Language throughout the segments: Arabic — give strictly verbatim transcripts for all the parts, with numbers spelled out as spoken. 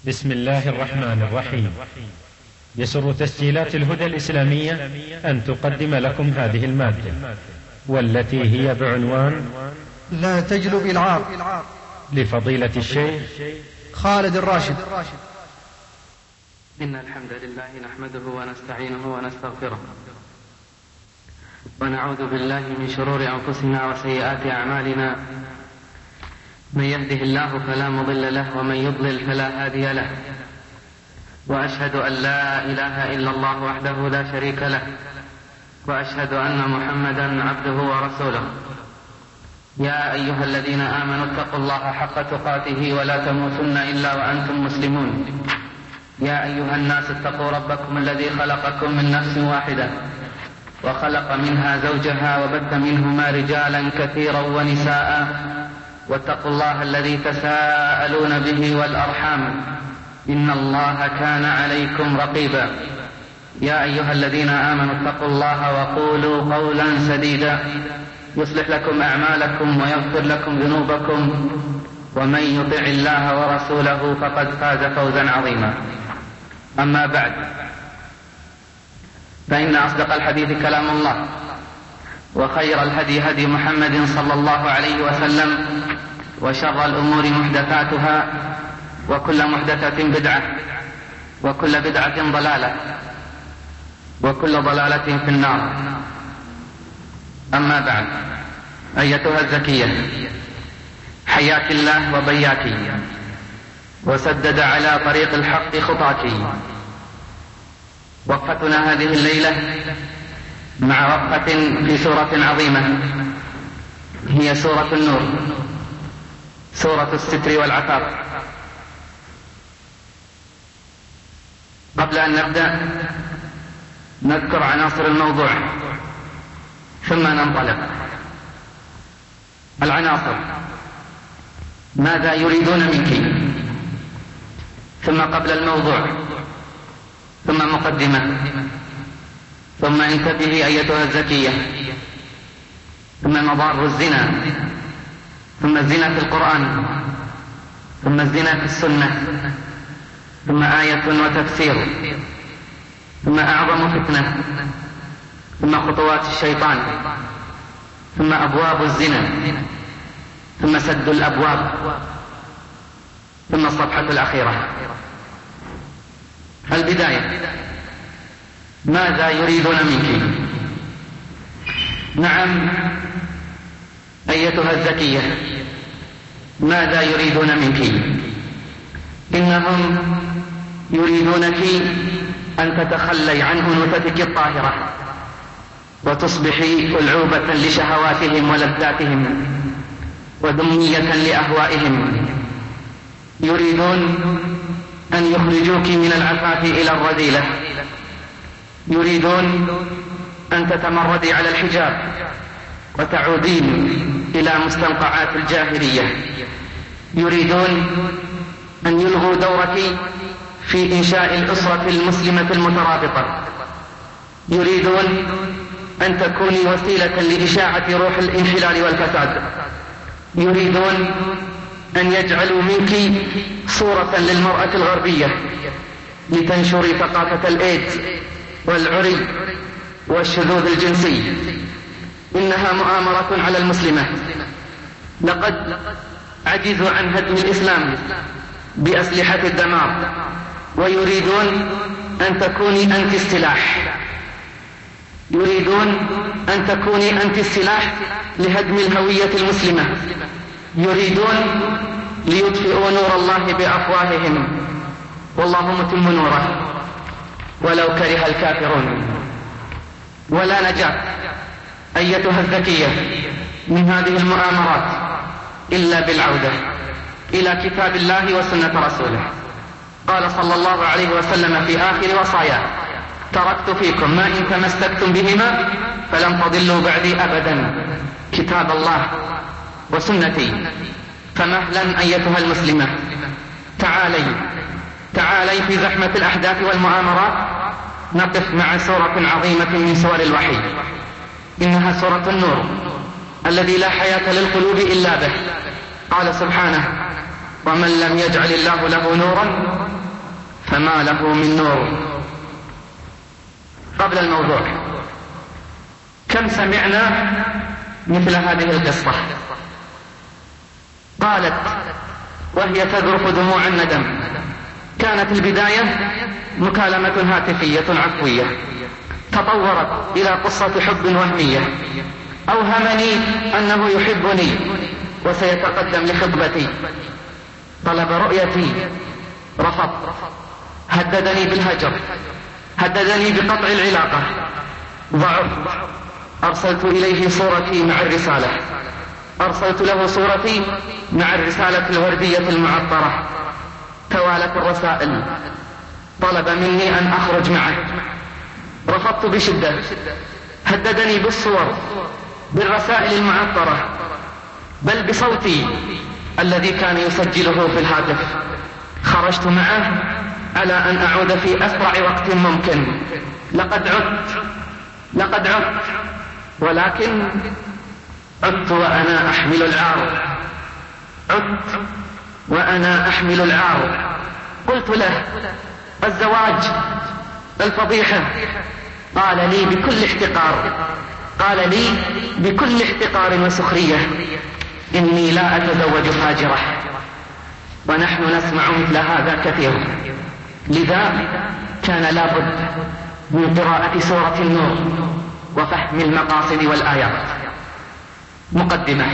بسم الله الرحمن الرحيم. يسر تسجيلات الهدى الإسلامية أن تقدم لكم هذه المادة والتي هي بعنوان لا تجلب العار لفضيلة الشيخ خالد الراشد. إن الحمد لله نحمده ونستعينه ونستغفره ونعوذ بالله من شرور أنفسنا وسيئات أعمالنا. من يهده الله فلا مضل له ومن يضلل فلا هادي له، وأشهد أن لا إله إلا الله وحده لا شريك له، وأشهد أن محمدا عبده ورسوله. يا أيها الذين آمنوا اتقوا الله حق تقاته ولا تموتن إلا وأنتم مسلمون. يا أيها الناس اتقوا ربكم الذي خلقكم من نفس واحدة وخلق منها زوجها وبث منهما رجالا كثيرا ونساء، واتقوا الله الذي تساءلون به والأرحام إن الله كان عليكم رقيبا. يا أيها الذين آمنوا اتقوا الله وقولوا قولا سديدا يصلح لكم أعمالكم ويغفر لكم ذنوبكم، ومن يطع الله ورسوله فقد فاز فوزا عظيما. أما بعد، فإن أصدق الحديث كلام الله، وخير الهدي هدي محمد صلى الله عليه وسلم، وشر الأمور محدثاتها، وكل محدثة بدعة، وكل بدعة ضلالة، وكل ضلالة في النار. أما بعد، أيتها الزكية، حياك الله وبياك وسدد على طريق الحق خطاك. وقفتنا هذه الليلة مع وقفة في سورة عظيمة، هي سورة النور، سورة الستر والعفاف. قبل أن نبدأ نذكر عناصر الموضوع ثم ننطلق. العناصر: ماذا يريدون منك، ثم قبل الموضوع، ثم مقدمة، ثم انتبهي أيتها الزكية، ثم مضار الزنا، ثم الزنا في القرآن، ثم الزنا في السنة، ثم آية وتفسير، ثم أعظم فتنة، ثم خطوات الشيطان، ثم أبواب الزنا، ثم سد الأبواب، ثم الصفحة الأخيرة. البداية: ماذا يريدون منك؟ نعم أيتها الزكية، ماذا يريدون منك؟ إنهم يريدونك أن تتخلي عن أنوثتك الطاهرة وتصبحي ألعوبة لشهواتهم ولذاتهم ودمية لأهوائهم. يريدون أن يخرجوك من العفاف إلى الرذيلة. يريدون أن تتمردي على الحجاب وتعودين إلى مستنقعات الجاهلية. يريدون أن يلغوا دورك في إنشاء الأسرة المسلمة المترابطة. يريدون أن تكوني وسيلة لإشاعة روح الانحلال والفساد. يريدون أن يجعلوا منك صورة للمرأة الغربية لتنشري ثقافة الإيدز والعري والشذوذ الجنسي. إنها مؤامرة على المسلمة. لقد عجزوا عن هدم الإسلام بأسلحة الدمار، ويريدون أن تكوني أنت السلاح. يريدون أن تكوني أنت السلاح لهدم الهوية المسلمة. يريدون ليطفئوا نور الله بأفواههم، والله متم نوره ولو كره الكافرون. ولا نجاة أيتها الذكية من هذه المؤامرات إلا بالعودة إلى كتاب الله وسنة رسوله. قال صلى الله عليه وسلم في آخر وصاياه: تركت فيكم ما إن تمسكتم بهما فلن تضلوا بعدي أبدا، كتاب الله وسنتي. فمهلا أيتها المسلمة، تعالي تعالي في زحمة الأحداث والمؤامرات نقف مع سورة عظيمة من سور الوحي. إنها سورة النور الذي لا حياة للقلوب إلا به. قال سبحانه: ومن لم يجعل الله له نورا فما له من نور. قبل الموضوع، كم سمعنا مثل هذه القصة؟ قالت وهي تذرف دموع الندم: كانت البداية مكالمة هاتفية عفوية، تطورت إلى قصة حب وهمية. أوهمني أنه يحبني وسيتقدم لخطبتي، طلب رؤيتي، رفضت، هددني بالهجر، هددني بقطع العلاقة، ضعفت، أرسلت إليه صورتي مع الرسالة، أرسلت له صورتي مع الرسالة الوردية المعطرة، توالت الرسائل، طلب مني أن أخرج معه، رفضت بشدة، هددني بالصور، بالرسائل المعطرة، بل بصوتي الذي كان يسجله في الهاتف. خرجت معه على أن أعود في أسرع وقت ممكن. لقد عدت لقد عدت ولكن عدت وأنا أحمل العار، عدت وأنا أحمل العار. قلت له: الزواج، الفضيحة. قال لي بكل احتقار قال لي بكل احتقار وسخرية: إني لا أتزوج فاجرة. ونحن نسمع مثل هذا كثير، لذا كان لابد من قراءة سورة النور وفهم المقاصد والآيات. مقدمة.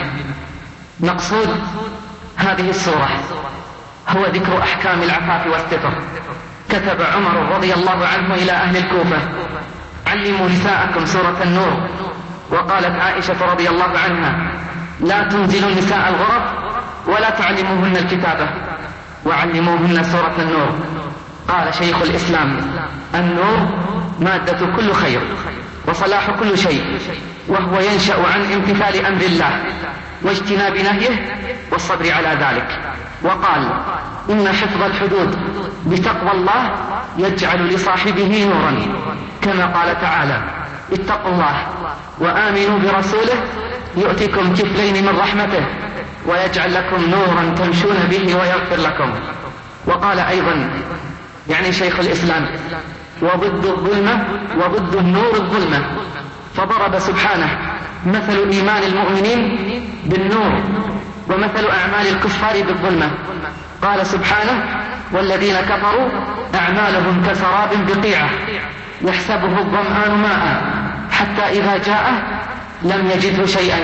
مقصود هذه السورة هو ذكر أحكام العفاف والستر. كتب عمر رضي الله عنه إلى أهل الكوفة: علموا نساءكم سورة النور. وقالت عائشة رضي الله عنها: لا تنزلوا النساء الغرف ولا تعلموهن الكتابة وعلموهن سورة النور. قال شيخ الإسلام: النور مادة كل خير وصلاح كل شيء، وهو ينشأ عن امتثال أمر الله واجتناب نهيه والصبر على ذلك. وقال: إن حفظ الحدود بتقوى الله يجعل لصاحبه نورا، كما قال تعالى: اتقوا الله وآمنوا برسوله يؤتكم كفلين من رحمته ويجعل لكم نورا تمشون به ويغفر لكم. وقال أيضا، يعني شيخ الإسلام: وضد الظلمة وضد النور الظلمة. فضرب سبحانه مثل إيمان المؤمنين بالنور ومثل أعمال الكفار بالظلمة. قال سبحانه: والذين كفروا أعمالهم كسراب بقيعة يحسبه الظمآن ماء حتى إذا جاءه لم يجده شيئا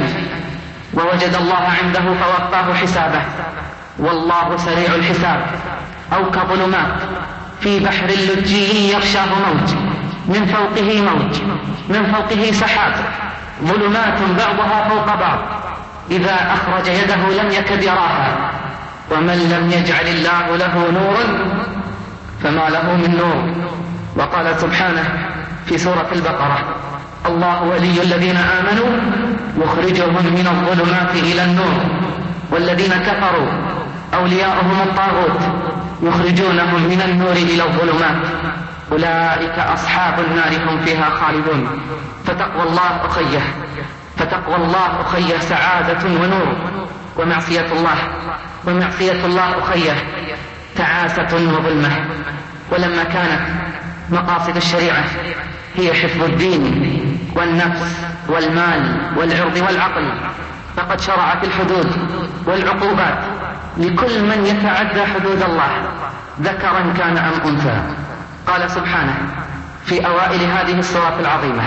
ووجد الله عنده فوقاه حسابه والله سريع الحساب. أو كظلمات في بحر لجي يغشاه موج من فوقه موج من فوقه سحاب، ظلمات بعضها فوق بعض إذا أخرج يده لم يكد يراها. ومن لم يجعل الله له نورا فما له من نور. وقال سبحانه في سورة البقرة: الله ولي الذين آمنوا يخرجهم من الظلمات إلى النور والذين كفروا أولياؤهم الطاغوت يخرجونهم من النور إلى الظلمات أولئك أصحاب النار هم فيها خالدون. فتقوى الله أخيه فتقوى الله أخيه سعادة ونور، ومعصية الله ومعصية الله أخيه تعاسة وظلمة. ولما كانت مقاصد الشريعة هي حفظ الدين والنفس والمال والعرض والعقل، فقد شرعت الحدود والعقوبات لكل من يتعدى حدود الله ذكرا كان أم أنثى. قال سبحانه في أوائل هذه السورة العظيمة: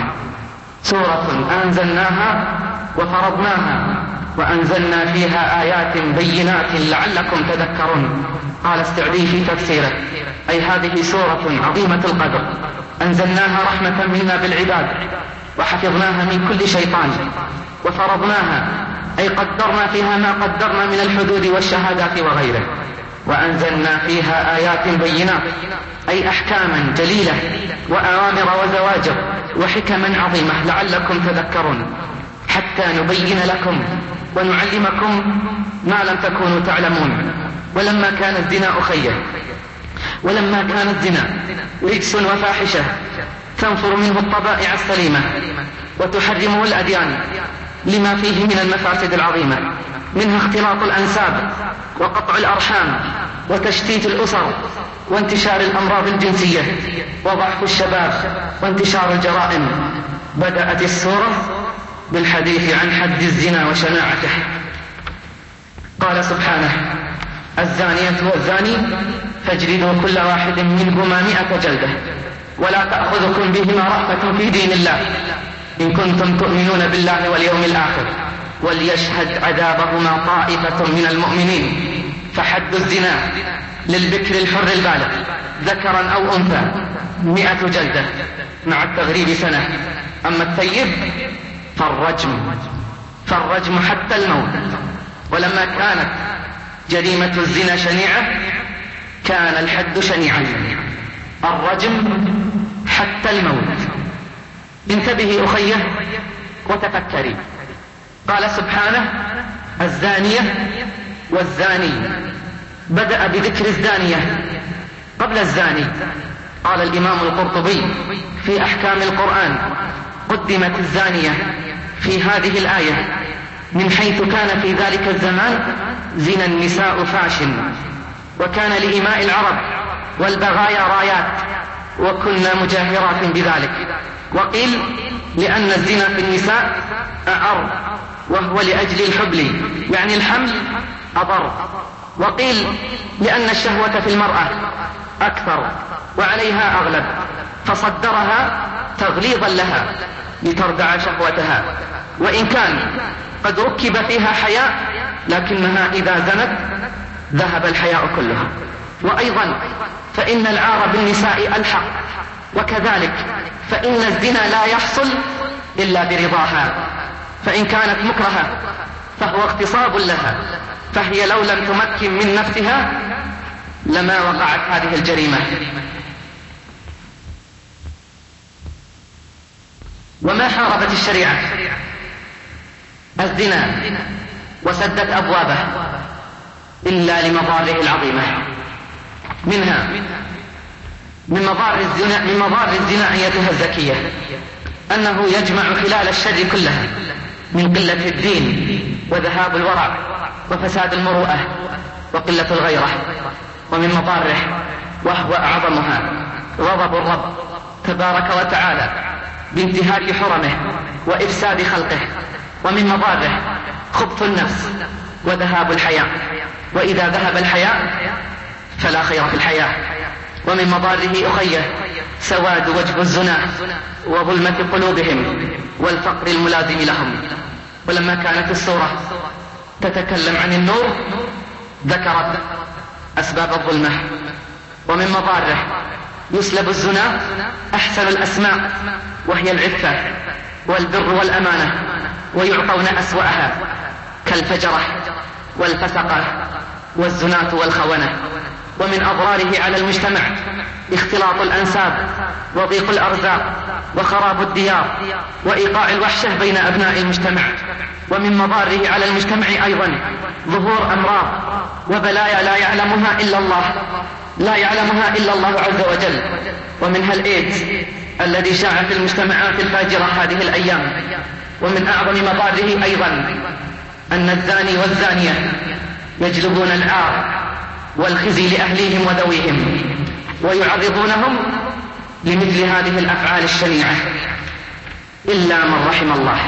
سورة أنزلناها وفرضناها وأنزلنا فيها آيات بينات لعلكم تذكرون. قال السعدي في تفسيره: أي هذه سورة عظيمة القدر أنزلناها رحمة منا بالعباد وحفظناها من كل شيطان، وفرضناها أي قدرنا فيها ما قدرنا من الحدود والشهادات وغيره، وأنزلنا فيها آيات بينات أي أحكاما جليلة وأوامر وزواجر وحكما عظيمة لعلكم تذكرون، حتى نبين لكم ونعلمكم ما لم تكونوا تعلمون. ولما كان الزنا أخيه ولما كان الزنا رجس وفاحشة تنفر منه الطبائع السليمة وتحرمه الأديان لما فيه من المفاسد العظيمة، منها اختلاط الأنساب وقطع الأرحام وتشتيت الأسر وانتشار الأمراض الجنسية وضعف الشباب وانتشار الجرائم. بدأت السورة بالحديث عن حد الزنا وشناعته. قال سبحانه: الزانية والزاني فاجلدوا كل واحد منهما مئة جلدة ولا تأخذكم بهما رأفة في دين الله إن كنتم تؤمنون بالله واليوم الآخر وليشهد عذابهما طائفة من المؤمنين. فحد الزنا للبكر الحر البالغ ذكرا أو أنثى مئة جلدة مع التغريب سنة. أما الثيب فالرجم فالرجم حتى الموت. ولما كانت جريمة الزنا شنيعة كان الحد شنيعا، الرجم حتى الموت. انتبهي أخيه وتفكري. قال سبحانه: الزانية والزاني، بدأ بذكر الزانية قبل الزاني. قال الإمام القرطبي في أحكام القرآن: قدمت الزانية في هذه الآية من حيث كان في ذلك الزمان زنا النساء فاش، وكان لإماء العرب والبغايا رايات، وكنا مجاهرات بذلك. وقيل لأن الزنا في النساء أعر، وهو لأجل الحبل يعني الحمل أضر. وقيل لأن الشهوة في المرأة أكثر وعليها أغلب، فصدرها تغليظا لها لتردع شهوتها، وإن كان قد ركب فيها حياء لكنها إذا زنت ذهب الحياء كله. وأيضا فإن العار بالنساء ألحق، وكذلك فإن الزنا لا يحصل إلا برضاها، فإن كانت مكرهة فهو اغتصاب لها، فهي لو لم تمكن من نفسها لما وقعت هذه الجريمة. وما حاربت الشريعة الزنا وسدت أبوابه إلا لمضاره العظيمة. منها من مضار الزنا من مضار الزنا أيتها الزكية أنه يجمع خلال الشر كلها من قلة الدين وذهاب الورع وفساد المروءة وقلة الغيرة. ومن مضاره وهو أعظمها غضب الرب تبارك وتعالى بانتهاك حرمه وإفساد خلقه. ومن مضاره خبث النفس وذهاب الحياء، وإذا ذهب الحياء فلا خير في الحياة. ومن مضاره أخيه سواد وجه الزنا وظلمة قلوبهم والفقر الملازم لهم. ولما كانت السورة تتكلم عن النور ذكرت أسباب الظلمة. ومن مضاره يسلب الزنا أحسن الأسماء وهي العفة والبر والأمانة، ويعطون أسوأها كالفجرة والفسقة والزناة والخونة. ومن أضراره على المجتمع اختلاط الأنساب وضيق الأرزاق وخراب الديار وإيقاع الوحشة بين أبناء المجتمع. ومن مضاره على المجتمع أيضا ظهور أمراض وبلايا لا يعلمها إلا الله لا يعلمها إلا الله عز وجل، ومنها الإيدز الذي شاع في المجتمعات الفاجرة هذه الأيام. ومن أعظم مضاره أيضا أن الزاني والزانية يجلبون العار والخزي لأهليهم وذويهم ويعرضونهم لمثل هذه الأفعال الشنيعة إلا من رحم الله.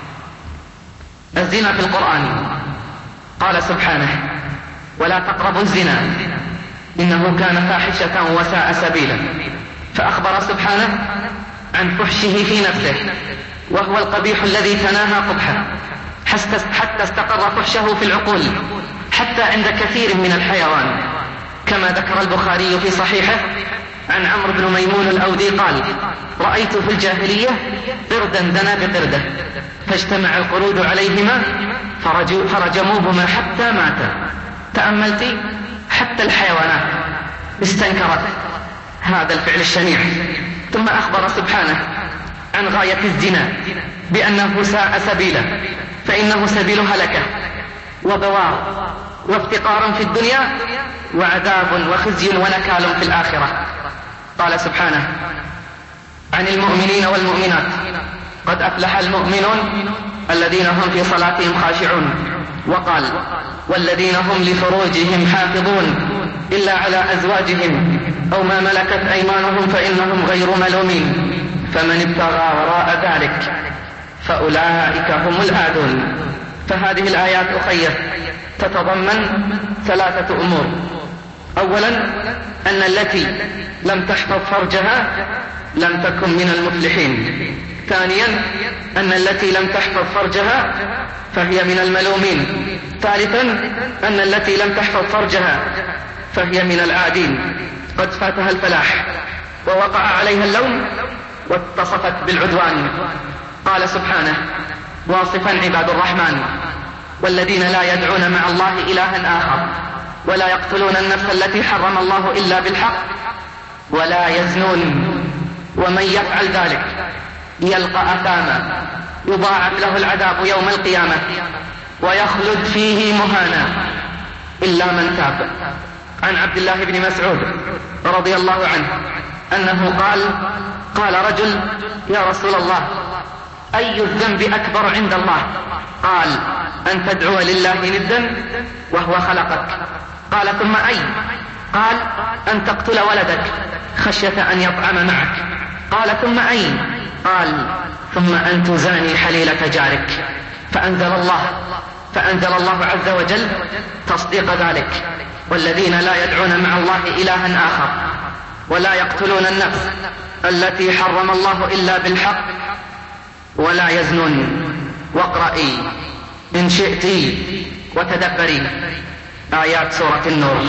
الزنا في القرآن قال سبحانه: ولا تقربوا الزنا إنه كان فاحشة وساء سبيلا. فأخبر سبحانه عن فحشه في نفسه، وهو القبيح الذي تناهى قبحه حتى استقر فحشه في العقول حتى عند كثير من الحيوان، كما ذكر البخاري في صحيحه عن عمرو بن ميمون الأودي قال: رأيت في الجاهلية قردا دنا بقردة فاجتمع القرود عليهما فرجموهما حتى ماتا. تأملت حتى الحيوانات استنكرت هذا الفعل الشنيع. ثم أخبر سبحانه عن غاية الزنا بأنه ساء سبيلا، فإنه سبيل هلكة وبوار وافتقار في الدنيا وعذاب وخزي ونكال في الآخرة. قال سبحانه عن المؤمنين والمؤمنات: قد أفلح المؤمنون الذين هم في صلاتهم خاشعون وقال: والذين هم لفروجهم حافظون إلا على أزواجهم أو ما ملكت أيمانهم فإنهم غير ملومين، فمن ابتغى وراء ذلك فأولئك هم العادون. فهذه الآيات أخية تتضمن ثلاثة أمور: أولا أن التي لم تحفظ فرجها لم تكن من المفلحين. ثانيا أن التي لم تحفظ فرجها فهي من الملومين. ثالثا أن التي لم تحفظ فرجها فهي من العادين، قد فاتها الفلاح ووقع عليها اللوم واتصفت بالعدوان. قال سبحانه واصفا عباد الرحمن: والذين لا يدعون مع الله إلها آخر ولا يقتلون النفس التي حرم الله إلا بالحق ولا يزنون ومن يفعل ذلك يلقى أثاما يضاعف له العذاب يوم القيامة ويخلد فيه مهانا إلا من تاب. عن عبد الله بن مسعود رضي الله عنه أنه قال: قال رجل: يا رسول الله، أي الذنب أكبر عند الله؟ قال: أن تدعو لله ندا وهو خلقك. قال: ثم أي؟ قال: أن تقتل ولدك خشية أن يطعم معك. قال: ثم أي؟ قال: ثم أن تزاني حليلة جارك. فأنزل الله فأنزل الله عز وجل تصديق ذلك: والذين لا يدعون مع الله إلها آخر ولا يقتلون النفس التي حرم الله إلا بالحق ولا يزنون. واقرئي إن شئت وتدبري آيات سورة النور.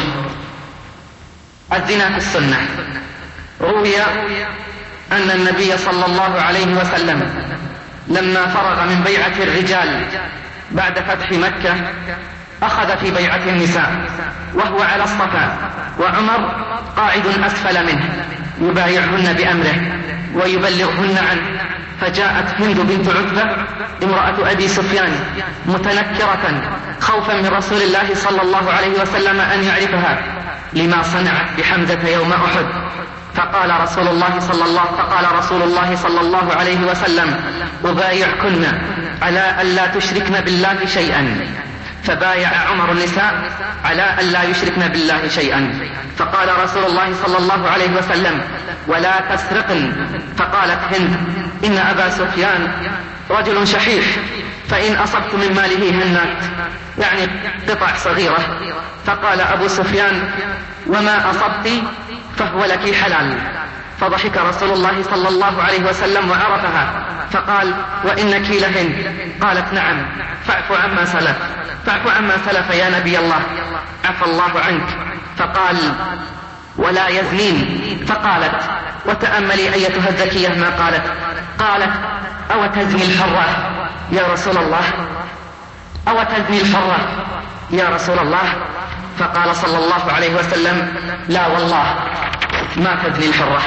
الزنا في السنة. روي أن النبي صلى الله عليه وسلم لما فرغ من بيعة الرجال بعد فتح مكة أخذ في بيعة النساء وهو على الصفا، وعمر قاعد أسفل منه يبايعهن بأمره ويبلغهن عنه. فجاءت هند بنت عتبة امرأة أبي سفيان متنكرة خوفا من رسول الله صلى الله عليه وسلم أن يعرفها لما صنعت بحمزة يوم أحد. فقال رسول الله صلى الله فقال رسول الله صلى الله عليه وسلم: أبايعكن على ألا تشركن بالله شيئا. فبايع عمر النساء على ألا يشركن بالله شيئا. فقال رسول الله صلى الله عليه وسلم: ولا تسرقن. فقالت هند: إن أبا سفيان رجل شحيح، فإن أصبت من ماله هنات، يعني قطع صغيرة. فقال أبو سفيان: وما أصبت فهو لك حلال. فضحك رسول الله صلى الله عليه وسلم وعرفها فقال: وإنك لهند؟ قالت: نعم. فاعف عما سلف فاعف عما سلف يا نبي الله، عفى الله عنك. فقال: ولا يزنين. فقالت: وتأملي أيتها الذكية ما قالت. قالت: أو تزني الحرة يا رسول الله؟ أو تزني الحرة يا رسول الله؟ فقال صلى الله عليه وسلم: لا والله ما تزني الحرة.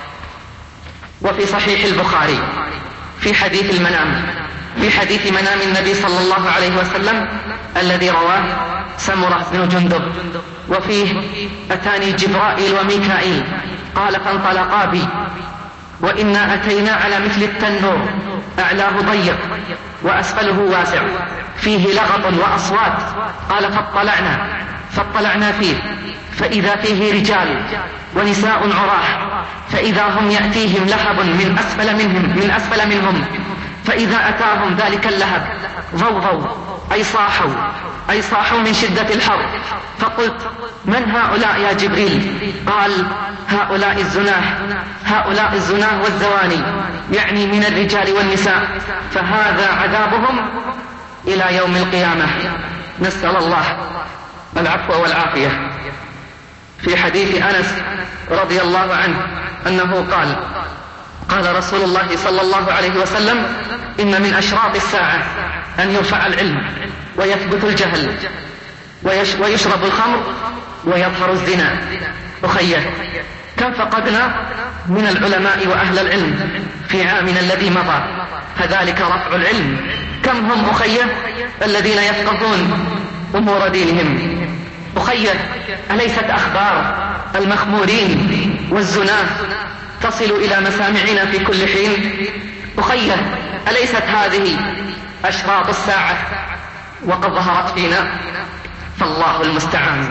وفي صحيح البخاري في حديث المنام في حديث منام النبي صلى الله عليه وسلم الذي رواه سمرة بن جندب، وفيه: أتاني جبرائيل وميكائيل قال فانطلقا بي وإنا أتينا على مثل التنور أعلاه ضيق وأسفله واسع فيه لغط وأصوات. قال فاطلعنا فاطلعنا فيه فإذا فيه رجال ونساء عراه، فإذا هم يأتيهم لهب من أسفل منهم من أسفل منهم فإذا أتاهم ذلك اللهب ضوضوا أي صاحوا أي صاحوا من شدة الحر. فقلت: من هؤلاء يا جبريل؟ قال: هؤلاء الزناه هؤلاء الزناه والزواني، يعني من الرجال والنساء، فهذا عذابهم إلى يوم القيامة. نسأل الله العفو والعافية. في حديث أنس رضي الله عنه أنه قال: قال رسول الله صلى الله عليه وسلم: إن من أشراط الساعة أن يرفع العلم ويثبت الجهل ويش ويشرب الخمر ويظهر الزنا. أخيه، كم فقدنا من العلماء وأهل العلم في عامنا الذي مضى، فذلك رفع العلم. كم هم أخيه الذين يفقهون أمور دينهم. أخيه، أليست أخبار المخمورين والزناه تصل إلى مسامعنا في كل حين؟ أخيه، أليست هذه أشراط الساعة وقد ظهرت فينا فالله المستعان.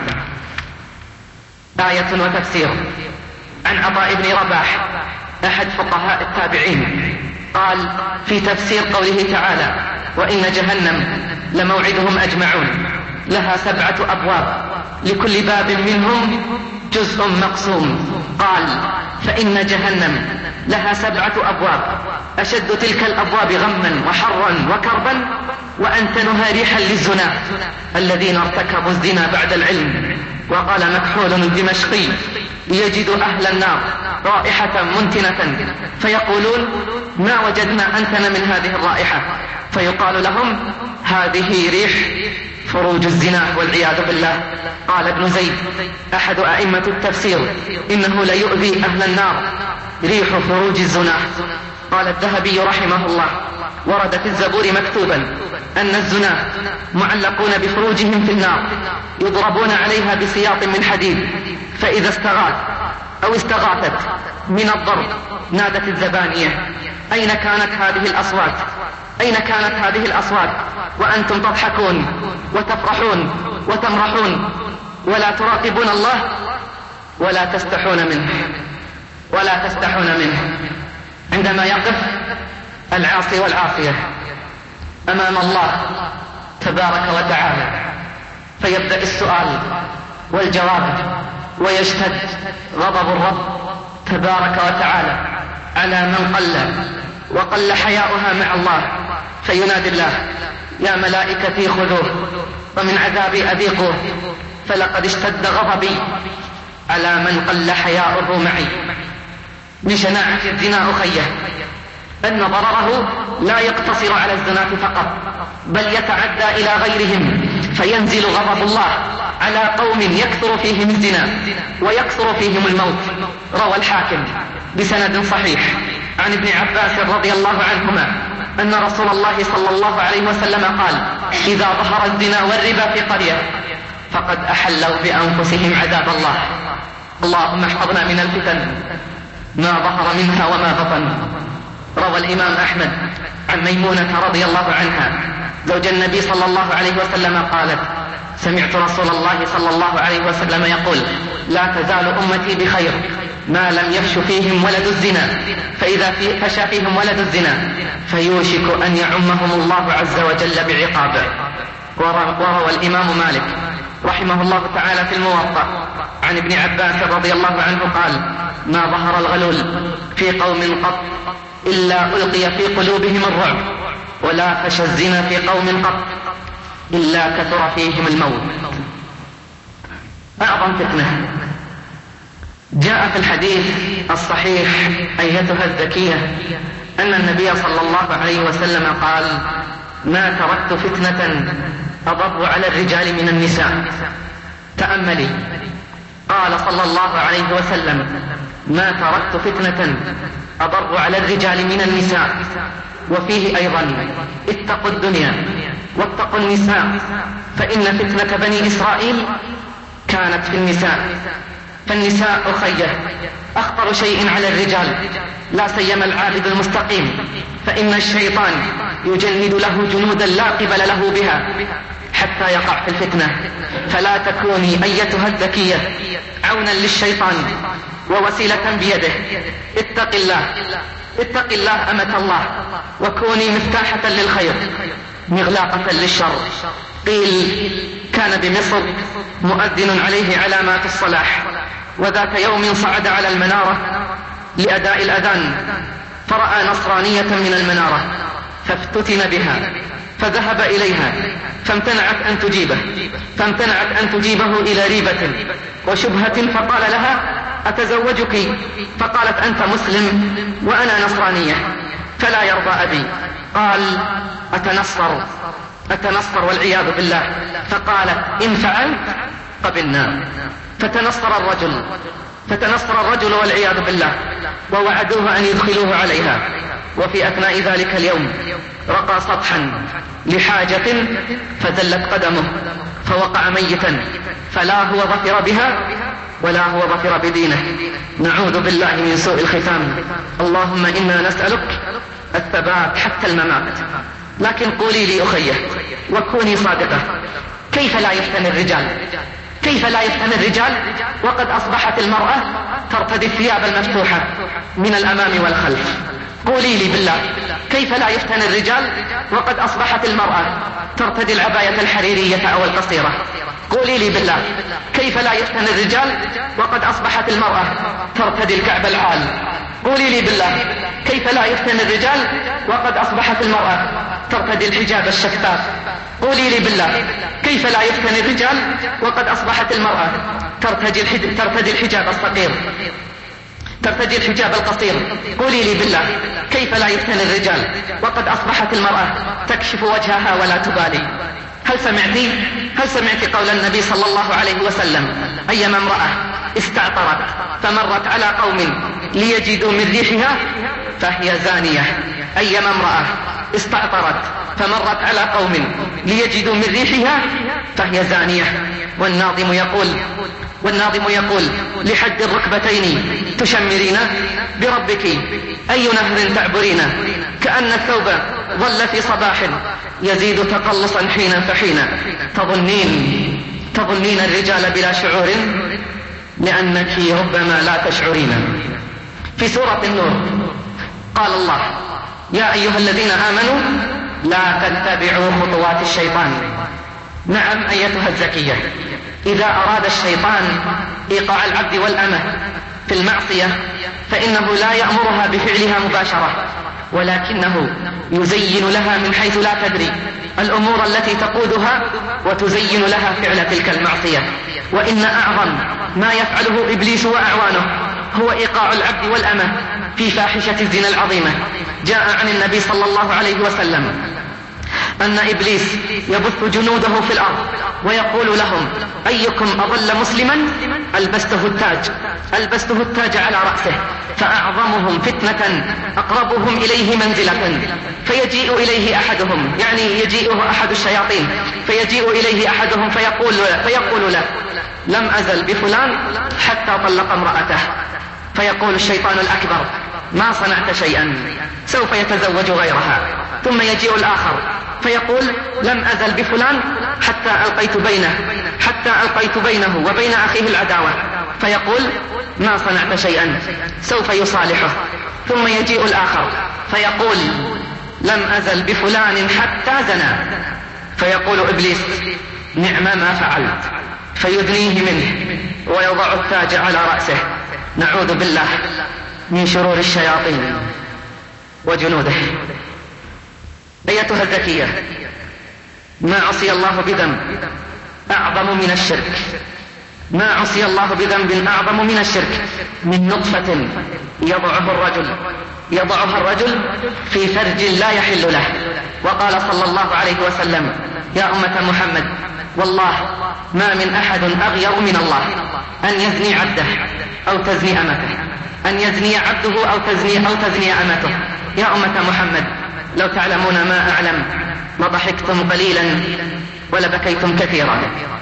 آية وتفسير. عن عطاء بن رباح أحد فقهاء التابعين قال في تفسير قوله تعالى وإن جهنم لموعدهم أجمعون لها سبعة أبواب لكل باب منهم جزء مقسوم، قال فإن جهنم لها سبعة أبواب أشد تلك الأبواب غما وحرا وكربا وأنتنها ريحا للزنا الذين ارتكبوا الزنا بعد العلم. وقال مكحول الدمشقي يجد أهل النار رائحة منتنة فيقولون ما وجدنا أنتن من هذه الرائحة، فيقال لهم هذه ريح فروج الزنا والعياذ بالله. قال ابن زيد أحد أئمة التفسير إنه ليؤذي أهل النار ريح فروج الزنا. قال الذهبي رحمه الله ورد في الزبور مكتوبا أن الزنا معلقون بفروجهم في النار يضربون عليها بسياط من حديد، فإذا استغاث أو استغاثت من الضرب نادت الزبانية أين كانت هذه الأصوات أين كانت هذه الأصوات وأنتم تضحكون وتفرحون وتمرحون ولا تراقبون الله ولا تستحون منه ولا تستحون منه. عندما يقف العاصي والعاصية أمام الله تبارك وتعالى فيبدأ السؤال والجواب ويشتد غضب الرب تبارك وتعالى على من قل وقل حياؤها مع الله، فينادي الله يا ملائكتي خذوه ومن عذابي أذيقوه فلقد اشتد غضبي على من قل حياؤه معي. من شناعة الزنا أخيه أن ضرره لا يقتصر على الزنا فقط بل يتعدى إلى غيرهم، فينزل غضب الله على قوم يكثر فيهم الزنا ويكثر فيهم الموت. روى الحاكم بسند صحيح عن ابن عباس رضي الله عنهما أن رسول الله صلى الله عليه وسلم قال إذا ظهر الزنا والربا في قرية فقد أحلوا بأنفسهم عذاب الله. اللهم احفظنا من الفتن ما ظهر منها وما بطن. روى الإمام أحمد عن ميمونة رضي الله عنها زوج النبي صلى الله عليه وسلم قالت سمعت رسول الله صلى الله عليه وسلم يقول لا تزال أمتي بخير ما لم يفش فيهم ولد الزنا، فإذا فشى فيهم ولد الزنا فيوشك أن يعمهم الله عز وجل بعقابه. وروى الإمام مالك رحمه الله تعالى في الموطأ عن ابن عباس رضي الله عنه قال ما ظهر الغلول في قوم قط إلا ألقي في قلوبهم الرعب ولا فشى الزنا في قوم قط إلا كثر فيهم الموت. أعظم فتنة جاء في الحديث الصحيح أيتها الذكية أن النبي صلى الله عليه وسلم قال ما تركت فتنة أضر على الرجال من النساء. تأملي قال صلى الله عليه وسلم ما تركت فتنة أضر على الرجال من النساء. وفيه أيضا اتقوا الدنيا واتقوا النساء فإن فتنة بني إسرائيل كانت في النساء. فالنساء أخيه أخطر شيء على الرجال لا سيما العابد المستقيم، فإن الشيطان يجند له جنودا لا قبل له بها حتى يقع في الفتنة. فلا تكوني أيتها الذكية عونا للشيطان ووسيلة بيده. اتق الله اتق الله أمة الله وكوني مفتاحة للخير مغلاقة للشر. قيل كان بمصر مؤذن عليه علامات الصلاح، وذات يوم صعد على المنارة لأداء الأذان فرأى نصرانية من المنارة فافتتن بها فذهب إليها فامتنعت أن تجيبه فامتنعت أن تجيبه إلى ريبة وشبهة، فقال لها أتزوجك؟ فقالت أنت مسلم وأنا نصرانية فلا يرضى أبي. قال أتنصر أتنصر والعياذ بالله. فقالت إن فعلت قبلنا. فتنصر الرجل فتنصر الرجل والعياذ بالله ووعدوه أن يدخلوه عليها. وفي أثناء ذلك اليوم رقى سطحا لحاجة فزلت قدمه فوقع ميتا، فلا هو ظفر بها ولا هو ظفر بدينه. نعوذ بالله من سوء الختام. اللهم إنا نسألك الثبات حتى الممات لكن قولي لي أخيه وكوني صادقة، كيف لا يفتن الرجال؟ كيف لا يفتن الرجال وقد أصبحت المرأة ترتدي الثياب المفتوحة من الأمام والخلف؟ قولي لي بالله، كيف لا يفتن الرجال وقد أصبحت المرأة ترتدي العباية الحريرية أو القصيرة؟ قولي لي بالله، كيف لا يفتن الرجال وقد أصبحت المرأة ترتدي الكعب العال؟ قولي لي بالله، كيف لا يفتن الرجال وقد أصبحت المرأة ترتدي الحجاب الشفاف؟ قولي لي بالله، كيف لا يفتن الرجال وقد أصبحت المرأة ترتدي ترتدي الحجاب الصغير، ترتدي الحجاب القصير؟ قولي لي بالله، كيف لا يفتن الرجال وقد أصبحت المرأة تكشف وجهها ولا تبالي؟ هل سمعتي هل سمعت قول النبي صلى الله عليه وسلم: أيما امرأة استعطرت فمرت على قوم ليجدوا من ريحها فهي زانية؟ أيما امرأة استعطرت فمرت على قوم ليجدوا من ريحها فهي زانية. والناظم يقول والناظم يقول لحد الركبتين تشمرين بربك أي نهر تعبرين، كأن الثوب ظل في صباح يزيد تقلصا حين فحين، تظنين تظنين الرجال بلا شعور لأنك ربما لا تشعرين. في سورة النور قال الله: يا أيها الذين آمنوا لا تتبعوا خطوات الشيطان. نعم أيتها الزكية، إذا أراد الشيطان إيقاع العبد والأمة في المعصية فإنه لا يأمرها بفعلها مباشرة، ولكنه يزين لها من حيث لا تدري الأمور التي تقودها وتزين لها فعل تلك المعصية. وإن أعظم ما يفعله إبليس وأعوانه هو إيقاع العبد والأمة في فاحشة الزنا العظيمة. جاء عن النبي صلى الله عليه وسلم أن إبليس يبث جنوده في الأرض ويقول لهم: أيكم أضل مسلما ألبسته التاج ألبسته التاج على رأسه، فأعظمهم فتنة أقربهم إليه منزلة، فيجيء إليه أحدهم، يعني يجيئه أحد الشياطين، فيجيء إليه أحدهم فيقول, فيقول له: لم أزل بفلان حتى طلق امرأته. فيقول الشيطان الأكبر: ما صنعت شيئا، سوف يتزوج غيرها. ثم يجيء الآخر فيقول: لم أزل بفلان حتى ألقيت بينه حتى ألقيت بينه وبين أخيه العداوة. فيقول: ما صنعت شيئا، سوف يصالحه. ثم يجيء الآخر فيقول: لم أزل بفلان حتى زنى. فيقول إبليس: نعم ما فعلت، فيدنيه منه ويضع التاج على رأسه. نعوذ بالله من شرور الشياطين وجنوده. أيتها الذكية، ما عصي الله بذنب أعظم من الشرك ما عصي الله بذنب أعظم من الشرك من نطفة يضعه الرجل يضعها الرجل في فرج لا يحل له. وقال صلى الله عليه وسلم: يا أمة محمد، والله ما من أحد أغير من الله أن يزني عبده أو تزني أمته أن يزني عبده أو تزني أو تزني أمته. يا أمة محمد، لو تعلمون ما أعلم لضحكتم قليلا ولبكيتم كثيرا.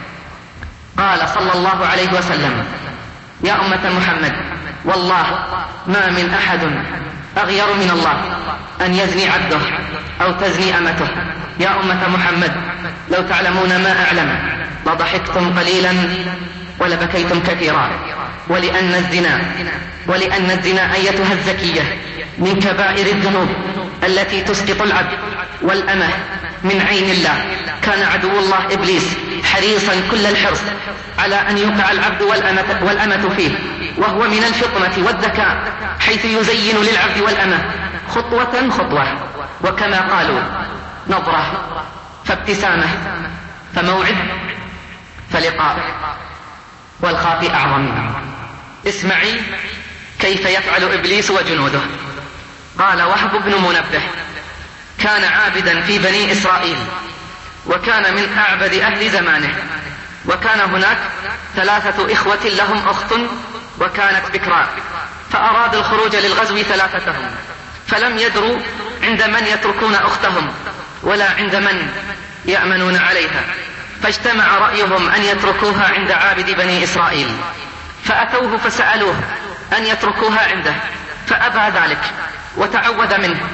قال صلى الله عليه وسلم: يا أمة محمد، والله ما من أحد أغير من الله أن يزني عبده أو تزني أمته. يا أمة محمد، لو تعلمون ما أعلم لضحكتم قليلا ولبكيتم كثيرا. ولأن الزنا ولأن الزنا أيتها الزكية من كبائر الذنوب التي تسقط العبد والأمة من عين الله. كان عدو الله إبليس حريصا كل الحرص على أن يقع العبد والأمة, والأمة فيه، وهو من الفطنة والذكاء، حيث يزين للعبد والأمة خطوة خطوة، وكما قالوا: نظرة فابتسامة فموعد فلقاء، والخافي أعظم. اسمعي كيف يفعل إبليس وجنوده. قال وهب بن منبه: كان عابدا في بني إسرائيل، وكان من أعبد أهل زمانه، وكان هناك ثلاثة إخوة لهم أخت وكانت بكرا، فأرادوا الخروج للغزو ثلاثتهم، فلم يدروا عند من يتركون أختهم ولا عند من يأمنون عليها، فاجتمع رأيهم أن يتركوها عند عابد بني إسرائيل، فأتوه فسألوه أن يتركوها عنده، فأبى ذلك وتعوذ منه،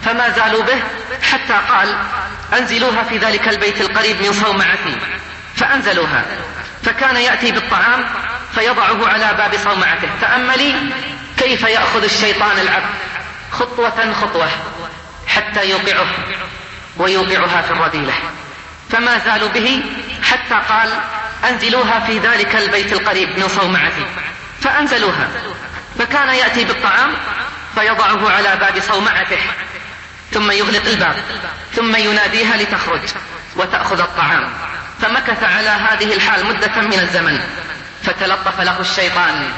فما زالوا به حتى قال أنزلوها في ذلك البيت القريب من صومعتي، فأنزلوها. فكان يأتي بالطعام فيضعه على باب صومعته. تأملي كيف يأخذ الشيطان العبد خطوة خطوة حتى يوقعه ويوقعها في الرذيلة. فما زالوا به حتى قال أنزلوها في ذلك البيت القريب من صومعتي، فأنزلوها. فكان يأتي بالطعام فيضعه على باب صومعته، ثم يغلق الباب، ثم يناديها لتخرج وتأخذ الطعام. فمكث على هذه الحال مدة من الزمن، فتلطف له الشيطان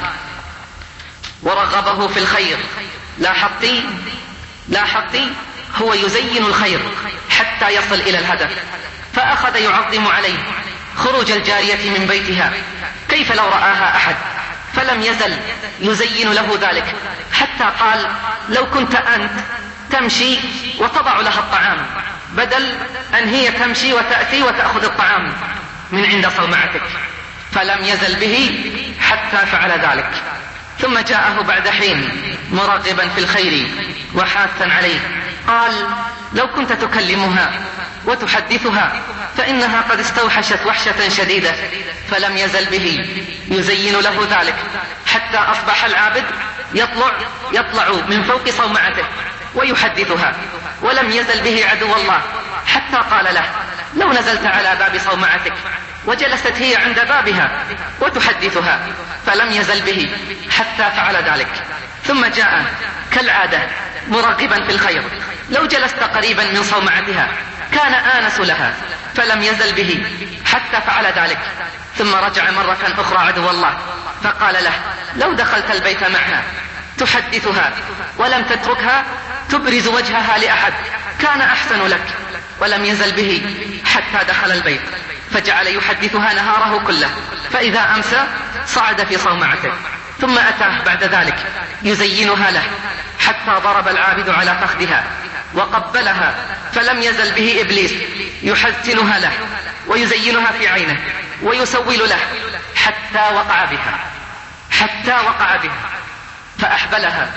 ورغبه في الخير. لاحظتي لاحظتي هو يزين الخير حتى يصل إلى الهدف. فأخذ يعظم عليه خروج الجارية من بيتها، كيف لو رآها أحد، فلم يزل يزين له ذلك حتى قال لو كنت أنت تمشي وتضع لها الطعام بدل أن هي تمشي وتأتي وتأخذ الطعام من عند صومعتك. فلم يزل به حتى فعل ذلك. ثم جاءه بعد حين مرغبا في الخير وحاثا عليه، قال لو كنت تكلمها وتحدثها فإنها قد استوحشت وحشة شديدة. فلم يزل به يزين له ذلك حتى أصبح العابد يطلع, يطلع من فوق صومعته ويحدثها. ولم يزل به عدو الله حتى قال له لو نزلت على باب صومعتك وجلست هي عند بابها وتحدثها. فلم يزل به حتى فعل ذلك. ثم جاء كالعادة مرغبا في الخير، لو جلست قريبا من صومعتها كان آنس لها. فلم يزل به حتى فعل ذلك. ثم رجع مرة أخرى عدو الله فقال له لو دخلت البيت معها تحدثها ولم تتركها تبرز وجهها لأحد كان أحسن لك. ولم يزل به حتى دخل البيت فجعل يحدثها نهاره كله، فإذا أمسى صعد في صومعته. ثم أتاه بعد ذلك يزينها له حتى ضرب العابد على فخذها وقبلها. فلم يزل به إبليس يحسنها له ويزينها في عينه ويسول له حتى وقع بها حتى وقع بها فأحبلها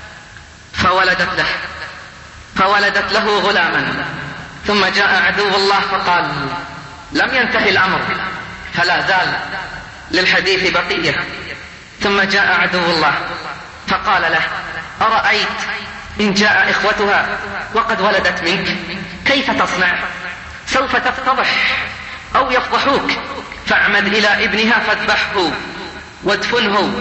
فولدت له فولدت له غلاما. ثم جاء عدو الله فقال لم ينتهي الأمر، فلا زال للحديث بقية. ثم جاء عدو الله فقال له أرأيت إن جاء إخوتها وقد ولدت منك كيف تصنع؟ سوف تفتضح أو يفضحوك، فاعمد إلى ابنها فاذبحه وادفنه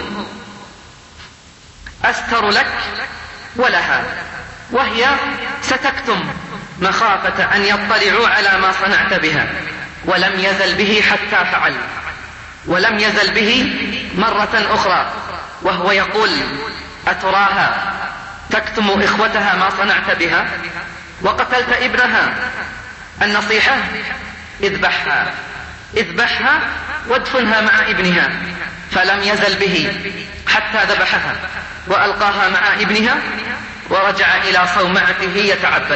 أستر لك ولها، وهي ستكتم مخافة أن يطلعوا على ما صنعت بها. ولم يزل به حتى فعل. ولم يزل به مرة أخرى وهو يقول أتراها تكتم إخوتها ما صنعت بها وقتلت ابنها؟ النصيحة اذبحها اذبحها وادفنها مع ابنها. فلم يزل به حتى ذبحها وألقاها مع ابنها ورجع إلى صومعته يتعبد.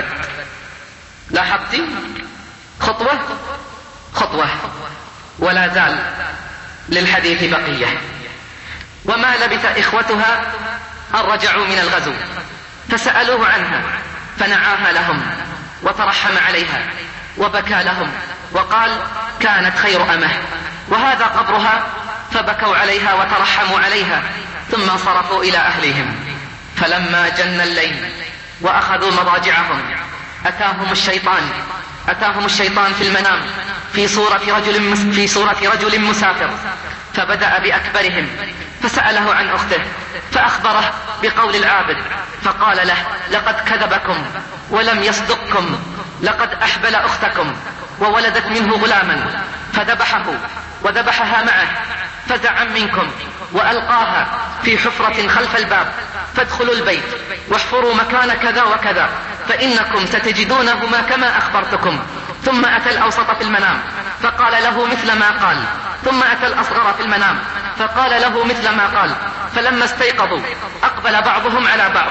لاحظتي خطوة خطوة ولا زال للحديث بقية. وما لبث إخوتها أن رجعوا من الغزو فسألوه عنها فنعاها لهم وترحم عليها وبكى لهم وقال كانت خير أمه وهذا قبرها، فبكوا عليها وترحموا عليها ثم صرفوا إلى أهلهم. فلما جن الليل وأخذوا مضاجعهم أتاهم الشيطان أتاهم الشيطان في المنام في صورة رجل في صورة رجل مسافر، فبدأ بأكبرهم فسأله عن أخته فأخبره بقول العابد فقال له لقد كذبكم ولم يصدقكم، لقد أحبل أختكم وولدت منه غلاما فذبحه وذبحها معه، فزع منكم وألقاها في حفرة خلف الباب، فادخلوا البيت واحفروا مكان كذا وكذا فإنكم ستجدونهما كما أخبرتكم. ثم أتى الأوسط في المنام فقال له مثل ما قال، ثم أتى الأصغر في المنام فقال له مثل ما قال. فلما استيقظوا أقبل بعضهم على بعض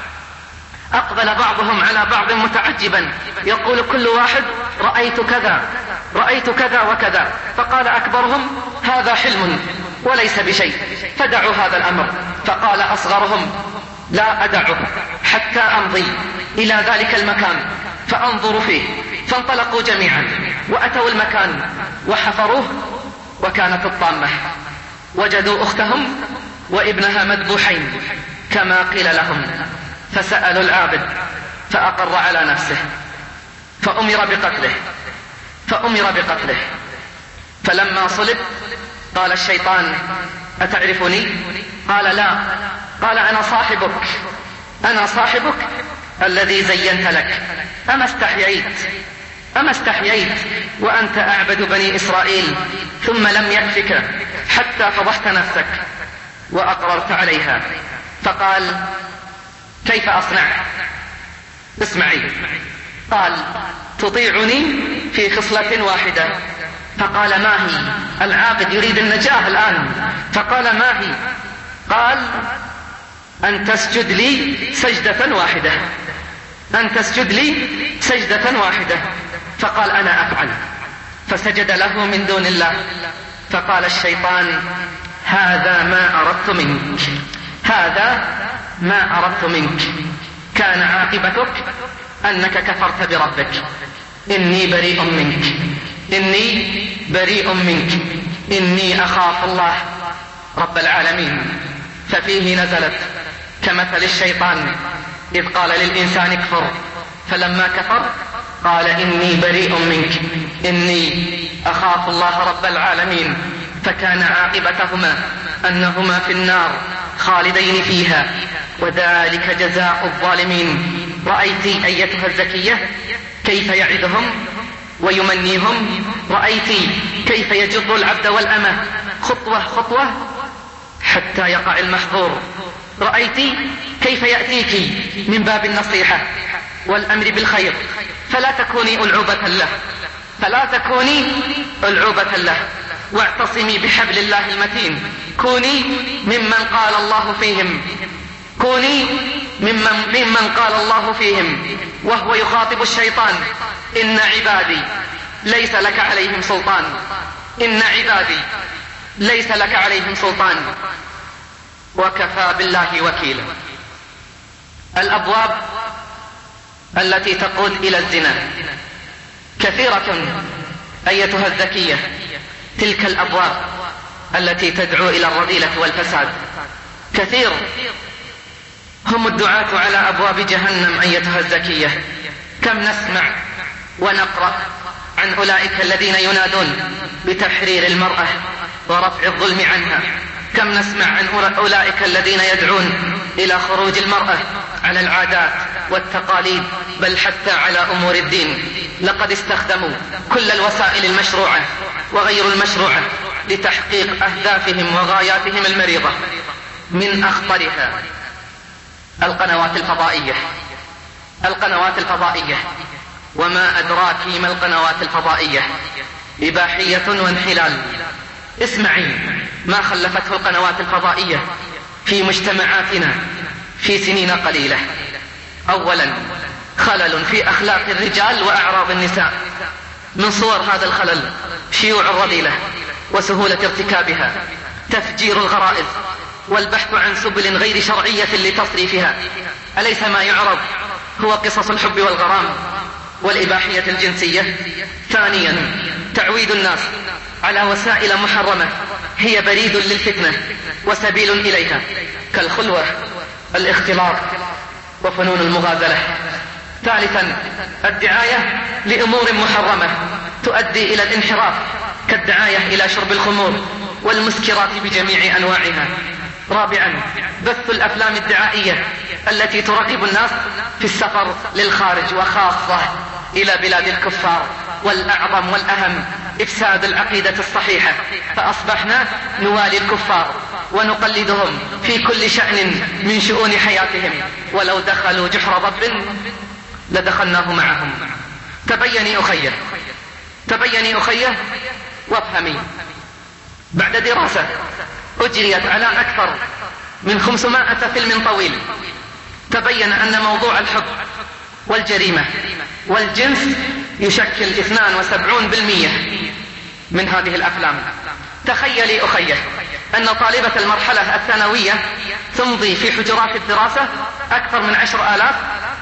أقبل بعضهم على بعض متعجبا يقول كل واحد رأيت كذا رأيت كذا وكذا. فقال أكبرهم هذا حلم وليس بشيء فدعوا هذا الأمر. فقال أصغرهم لا أدعه حتى أمضي إلى ذلك المكان فأنظر فيه. فانطلقوا جميعا وأتوا المكان وحفروه، وكانت الطامة وجدوا أختهم وابنها مذبوحين كما قيل لهم، فسألوا العابد فأقر على نفسه فأمر بقتله فأمر بقتله فلما صلب قال الشيطان: أتعرفني؟ قال: لا. قال: أنا صاحبك أنا صاحبك الذي زينت لك. أما استحييت أما استحييت وأنت أعبد بني إسرائيل، ثم لم يكفك حتى فضحت نفسك وأقررت عليها. فقال: كيف أصنع؟ اسمعي. قال: تطيعني في خصلة واحدة. فقال: ما هي؟ العابد يريد النجاة الآن. فقال: ما هي؟ قال: أن تسجد لي سجدة واحدة أن تسجد لي سجدة واحدة. فقال: أنا أفعل. فسجد له من دون الله. فقال الشيطان: هذا ما أردت منك هذا ما أردت منك كان عاقبتك أنك كفرت بربك. إني بريء منك إني بريء منك إني أخاف الله رب العالمين. ففيه نزلت كمثل الشيطان إذ قال للإنسان اكفر، فلما كفر قال: إني بريء منك إني أخاف الله رب العالمين. فكان عاقبتهما أنهما في النار خالدين فيها، وذلك جزاء الظالمين. رأيت أيتها الزكية كيف يعدهم ويمنيهم؟ رأيت كيف يجر العبد والأمة خطوة خطوة حتى يقع المحظور؟ رأيت كيف يأتيك من باب النصيحة والأمر بالخير، فلا تكوني ألعوبة له فلا تكوني ألعوبة له واعتصمي بحبل الله المتين. كوني ممن قال الله فيهم كوني ممن, ممن قال الله فيهم وهو يخاطب الشيطان: إن عبادي ليس لك عليهم سلطان إن عبادي ليس لك عليهم سلطان وكفى بالله وكيلا. الأبواب التي تقود إلى الزنا كثيرة أيتها الذكية، تلك الأبواب التي تدعو إلى الرذيلة والفساد. كثير هم الدعاة على أبواب جهنم أيتها الذكية. كم نسمع ونقرأ عن أولئك الذين ينادون بتحرير المرأة ورفع الظلم عنها. كم نسمع عن أولئك الذين يدعون إلى خروج المرأة على العادات والتقاليد، بل حتى على أمور الدين. لقد استخدموا كل الوسائل المشروعة وغير المشروعة لتحقيق أهدافهم وغاياتهم المريضة. من أخطرها القنوات الفضائية القنوات الفضائية وما أدراك ما القنوات الفضائية؟ إباحية وانحلال. اسمعي ما خلفته القنوات الفضائية في مجتمعاتنا في سنين قليلة. أولا، خلل في أخلاق الرجال وأعراض النساء. من صور هذا الخلل شيوع الرذيلة وسهولة ارتكابها، تفجير الغرائز والبحث عن سبل غير شرعية لتصريفها. أليس ما يعرض هو قصص الحب والغرام والإباحية الجنسية؟ ثانيا، تعويد الناس على وسائل محرمة هي بريد للفتنة وسبيل إليها، كالخلوة، الاختلاط، وفنون المغازلة. ثالثا، الدعاية لأمور محرمة تؤدي إلى الانحراف، كالدعاية إلى شرب الخمور والمسكرات بجميع أنواعها. رابعا، بث الأفلام الدعائية التي ترغب الناس في السفر للخارج وخاصة إلى بلاد الكفار. والأعظم والأهم إفساد العقيدة الصحيحة، فأصبحنا نوالي الكفار ونقلدهم في كل شأن من شؤون حياتهم، ولو دخلوا جحر ضب لدخلناه معهم. تبيني أخيه تبيني أخيه وافهمي. بعد دراسة أجريت على أكثر من خمسمائة فيلم طويل، تبين أن موضوع الحب والجريمة والجنس يشكل اثنين وسبعين بالمئة من هذه الأفلام. تخيلي أخيه أن طالبة المرحلة الثانوية تمضي في حجرات الدراسة أكثر من عشر آلاف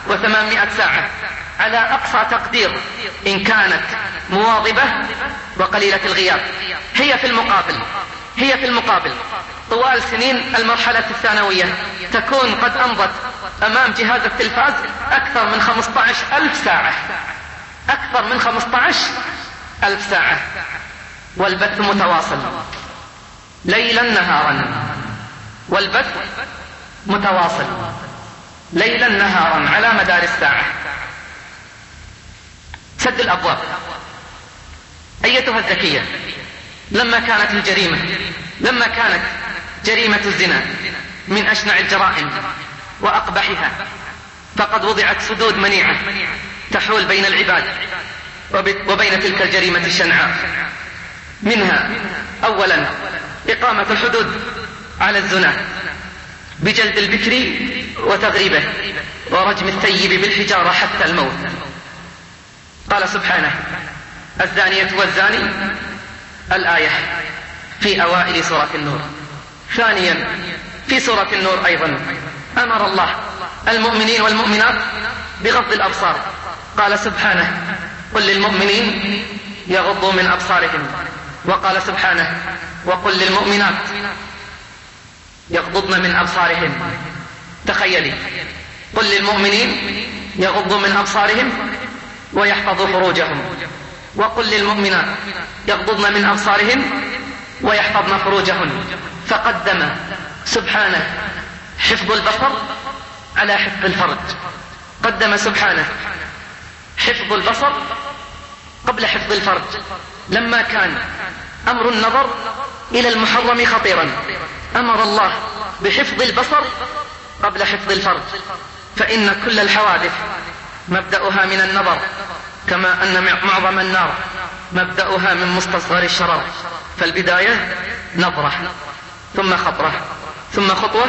وثمانمائة ساعة على أقصى تقدير إن كانت مواظبة وقليلة الغياب. هي في المقابل هي في المقابل طوال سنين المرحلة الثانوية تكون قد أمضت أمام جهاز التلفاز أكثر من خمسة عشر ألف ساعة أكثر من خمسة عشر ألف ساعة، والبث متواصل ليلا نهارا، والبث متواصل ليلا نهارا على مدار الساعة. سد الأبواب. أيتها الذكية، لما كانت الجريمة لما كانت جريمة الزنا من أشنع الجرائم وأقبحها، فقد وضعت سدود منيعة تحول بين العباد وبين تلك الجريمة الشنعاء. منها أولا إقامة الحدود على الزنا بجلد البكر وتغريبه ورجم الثيب بالحجارة حتى الموت. قال سبحانه: الزانية والزاني، الآية في أوائل سورة النور. ثانيا في سورة النور أيضا أمر الله المؤمنين والمؤمنات بغض الأبصار. قال سبحانه: قل للمؤمنين يغضوا من أبصارهم. وقال سبحانه: وقل للمؤمنات يغضضن من أبصارهم. تخيلي، قل للمؤمنين يغضوا من أبصارهم ويحفظوا فروجهم، وقل للمؤمنات يغضضن من أبصارهن ويحفظن فروجهن. فقدم سبحانه حفظ البصر على حفظ الفرج. قدم سبحانه حفظ البصر قبل حفظ الفرج، لما كان أمر النظر إلى المحرم خطيرا أمر الله بحفظ البصر قبل حفظ الفرج. فإن كل الحوادث مبدأها من النظر، كما أن معظم النار مبدأها من مستصغر الشرر. فالبداية نظرة، ثم خطرة، ثم خطوة،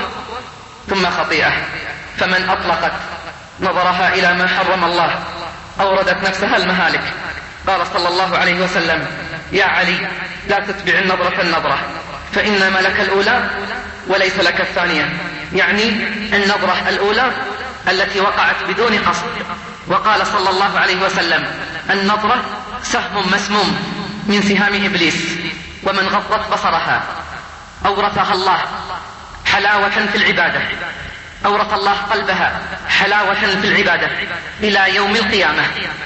ثم خطيئة. فمن أطلقت نظرها إلى ما حرم الله أوردت نفسها المهالك. قال صلى الله عليه وسلم: يا علي، لا تتبع النظرة النظرة، فإنما لك الأولى وليس لك الثانية، يعني النظرة الأولى التي وقعت بدون قصد. وقال صلى الله عليه وسلم: النظرة سهم مسموم من سهام إبليس، ومن غضت بصرها أورثها الله حلاوة في العبادة أورث الله قلبها حلاوة في العبادة إلى يوم القيامة.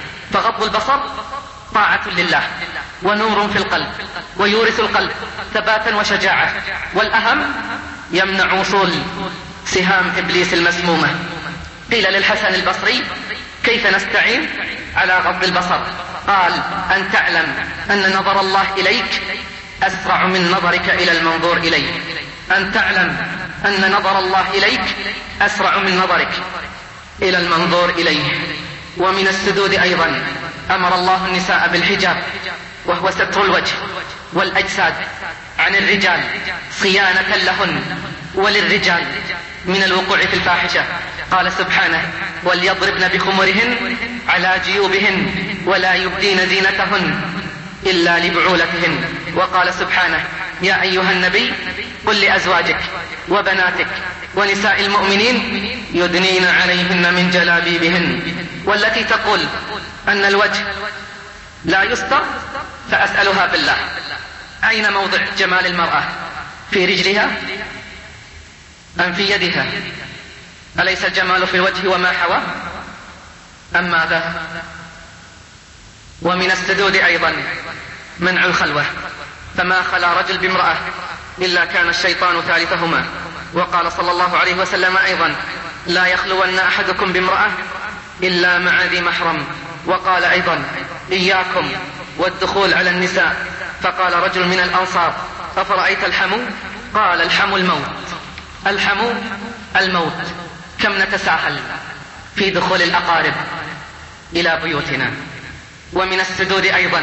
فغض البصر طاعة لله ونور في القلب، ويورث القلب ثباتا وشجاعة، والأهم يمنع وصول سهام إبليس المسمومة. قيل للحسن البصري: كيف نستعين على غض البصر؟ قال: أن تعلم أن نظر الله إليك أسرع من نظرك إلى المنظور إليه. أن تعلم أن نظر الله إليك أسرع من نظرك إلى المنظور إليه. ومن السدود أيضا أمر الله النساء بالحجاب، وهو ستر الوجه والأجساد عن الرجال صيانة لهن وللرجال من الوقوع في الفاحشة. قال سبحانه: وليضربن بخمرهن على جيوبهن ولا يبدين زينتهن إلا لبعولتهن. وقال سبحانه: يا أيها النبي قل لأزواجك وبناتك ونساء المؤمنين يدنين عليهن من جلابيبهن. والتي تقول أن الوجه لا يستر فأسألها بالله: أين موضع جمال المرأة؟ في رجلها أم في يدها؟ أليس الجمال في الوجه وما حواه أم ماذا؟ ومن السدود أيضا منع الخلوة، فما خلا رجل بامرأة إلا كان الشيطان ثالثهما. وقال صلى الله عليه وسلم أيضا: لا يخلون أحدكم بامرأة إلا مع ذي محرم. وقال أيضا: إياكم والدخول على النساء. فقال رجل من الأنصار: أفرأيت الحمو؟ قال: الحمو الموت. الحمو الموت. كم نتساهل في دخول الأقارب إلى بيوتنا. ومن السدود أيضا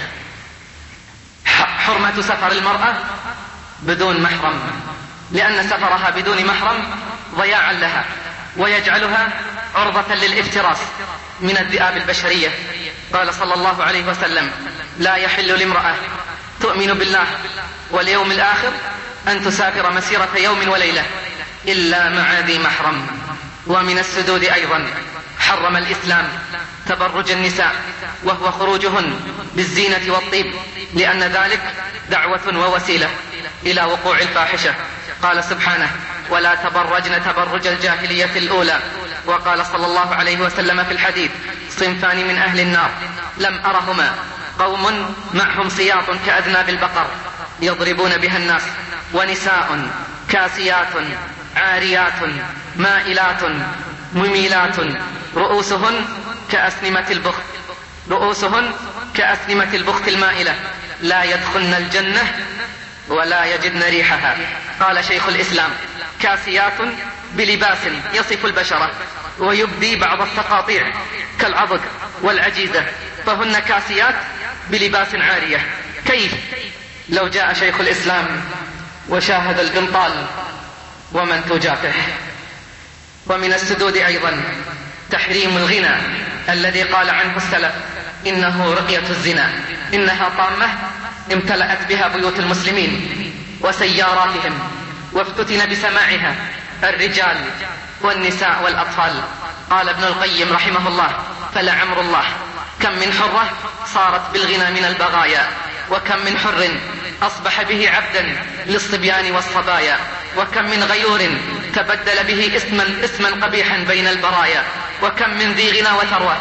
حرمة سفر المرأة بدون محرم، لأن سفرها بدون محرم ضياعا لها ويجعلها عرضة للافتراس من الذئاب البشرية. قال صلى الله عليه وسلم: لا يحل لامرأة تؤمن بالله واليوم الآخر أن تسافر مسيرة يوم وليلة إلا مع ذي محرم. ومن السدود أيضا حرم الإسلام تبرج النساء وهو خروجهن بالزينة والطيب، لأن ذلك دعوة ووسيلة إلى وقوع الفاحشة. قال سبحانه: ولا تبرجن تبرج الجاهلية الأولى. وقال صلى الله عليه وسلم في الحديث: صنفان من أهل النار لم أرهما، قوم معهم سياط كأذناب البقر يضربون بها الناس، ونساء كاسيات عاريات مائلات مميلات رؤوسهن كأسنمة البخت رؤوسهن كأسنمة البخت المائلة لا يدخلن الجنة ولا يجدن ريحها. قال شيخ الإسلام: كاسيات بلباس يصف البشرة ويبدي بعض التقاطيع كالعضد والعجيزة، فهن كاسيات بلباس عارية. كيف لو جاء شيخ الإسلام وشاهد القنطال ومنتوجاته؟ ومن السدود أيضا تحريم الغنى الذي قال عنه السلف: إنه رقية الزنا، إنها طامة امتلأت بها بيوت المسلمين وسياراتهم، وافتتن بسماعها الرجال والنساء والأطفال. قال ابن القيم رحمه الله: فلعمر الله كم من حرة صارت بالغنى من البغايا، وكم من حر أصبح به عبدا للصبيان والصبايا، وكم من غيور تبدل به اسما, اسما قبيحا بين البرايا، وكم من ذي غنى وثروة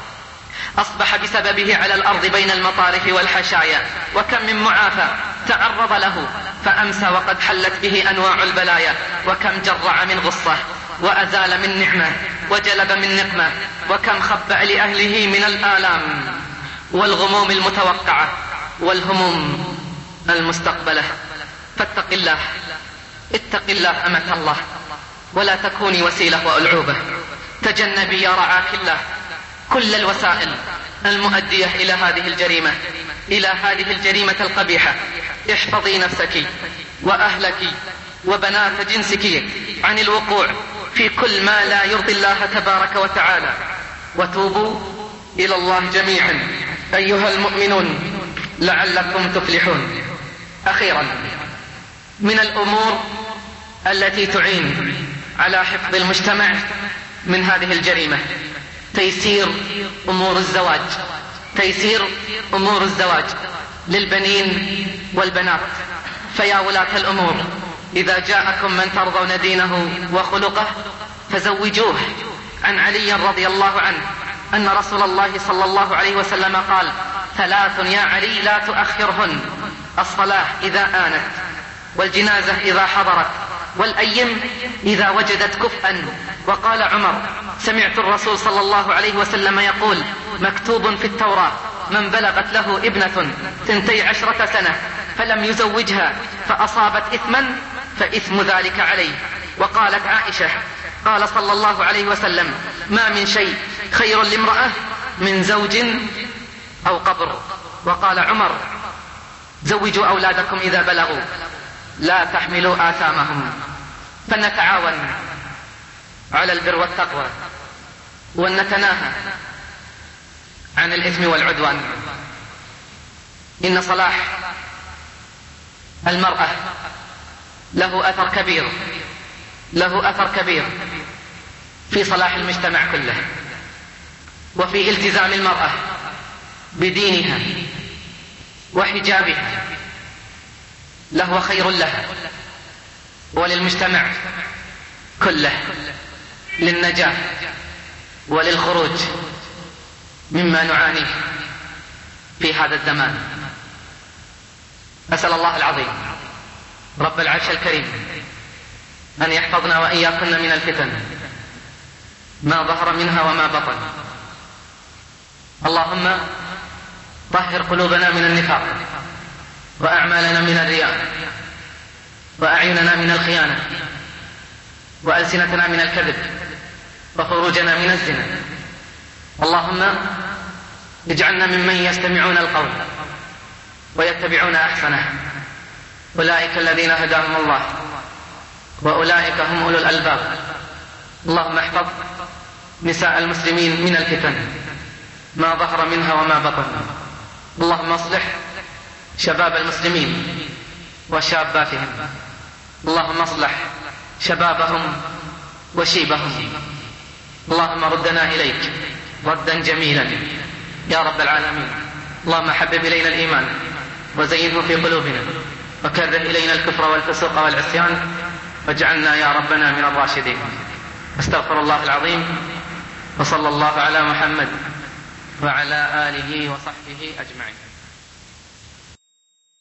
أصبح بسببه على الأرض بين المطارف والحشايا، وكم من معافى تعرض له فأمسى وقد حلت به أنواع البلايا، وكم جرع من غصة وأزال من نعمة وجلب من نقمة، وكم خبأ لأهله من الآلام والغموم المتوقعة والهموم المستقبلة. فاتق الله، اتق الله أمة الله، ولا تكوني وسيلة وألعوبة. تجنبي يا رعاك الله كل الوسائل المؤدية إلى هذه الجريمة إلى هذه الجريمة القبيحة. احفظي نفسك وأهلك وبنات جنسك عن الوقوع في كل ما لا يرضي الله تبارك وتعالى، وتوبوا إلى الله جميعا أيها المؤمنون لعلكم تفلحون. أخيرا، من الأمور التي تعين على حفظ المجتمع من هذه الجريمة تيسير أمور الزواج تيسير أمور الزواج للبنين والبنات. فيا ولاة الأمور، إذا جاءكم من ترضون دينه وخلقه فزوجوه. عن علي رضي الله عنه أن رسول الله صلى الله عليه وسلم قال: ثلاث يا علي لا تؤخرهن: الصلاة إذا آنت، والجنازة إذا حضرت، والأيم إذا وجدت كفءا. وقال عمر: سمعت الرسول صلى الله عليه وسلم يقول: مكتوب في التوراة من بلغت له ابنة ثنتي عشرة سنة فلم يزوجها فأصابت إثما فإثم ذلك عليه. وقالت عائشة: قال صلى الله عليه وسلم: ما من شيء خير لامرأة من زوج أو قبر. وقال عمر: زوجوا أولادكم إذا بلغوا لا تحملوا آثامهم. فنتعاون على البر والتقوى، ونتناهى عن الإثم والعدوان. إن صلاح المرأة له أثر كبير له أثر كبير في صلاح المجتمع كله، وفي التزام المرأة بدينها وحجابها لهو خير لها وللمجتمع كله للنجاة وللخروج مما نعانيه في هذا الزمان. أسأل الله العظيم رب العرش الكريم أن يحفظنا وإياكن من الفتن ما ظهر منها وما بطن. اللهم طهر قلوبنا من النفاق، وأعمالنا من الرياء، وأعيننا من الخيانة، وألسنتنا من الكذب، وخروجنا من الزنا. اللهم اجعلنا ممن يستمعون القول ويتبعون أحسنه. أولئك الذين هداهم الله وأولئك هم أولو الألباب. اللهم احفظ نساء المسلمين من الفتن ما ظهر منها وما بطن. اللهم اصلح شباب المسلمين وشاباتهم. اللهم اصلح شبابهم وشيبهم. اللهم ردنا إليك ردا جميلا يا رب العالمين. اللهم حبب إلينا الإيمان وزينه في قلوبنا وكره إلينا الكفر والفسوق والعصيان واجعلنا يا ربنا من الراشدين. استغفر الله العظيم، وصلى الله على محمد وعلى آله وصحبه أجمعين.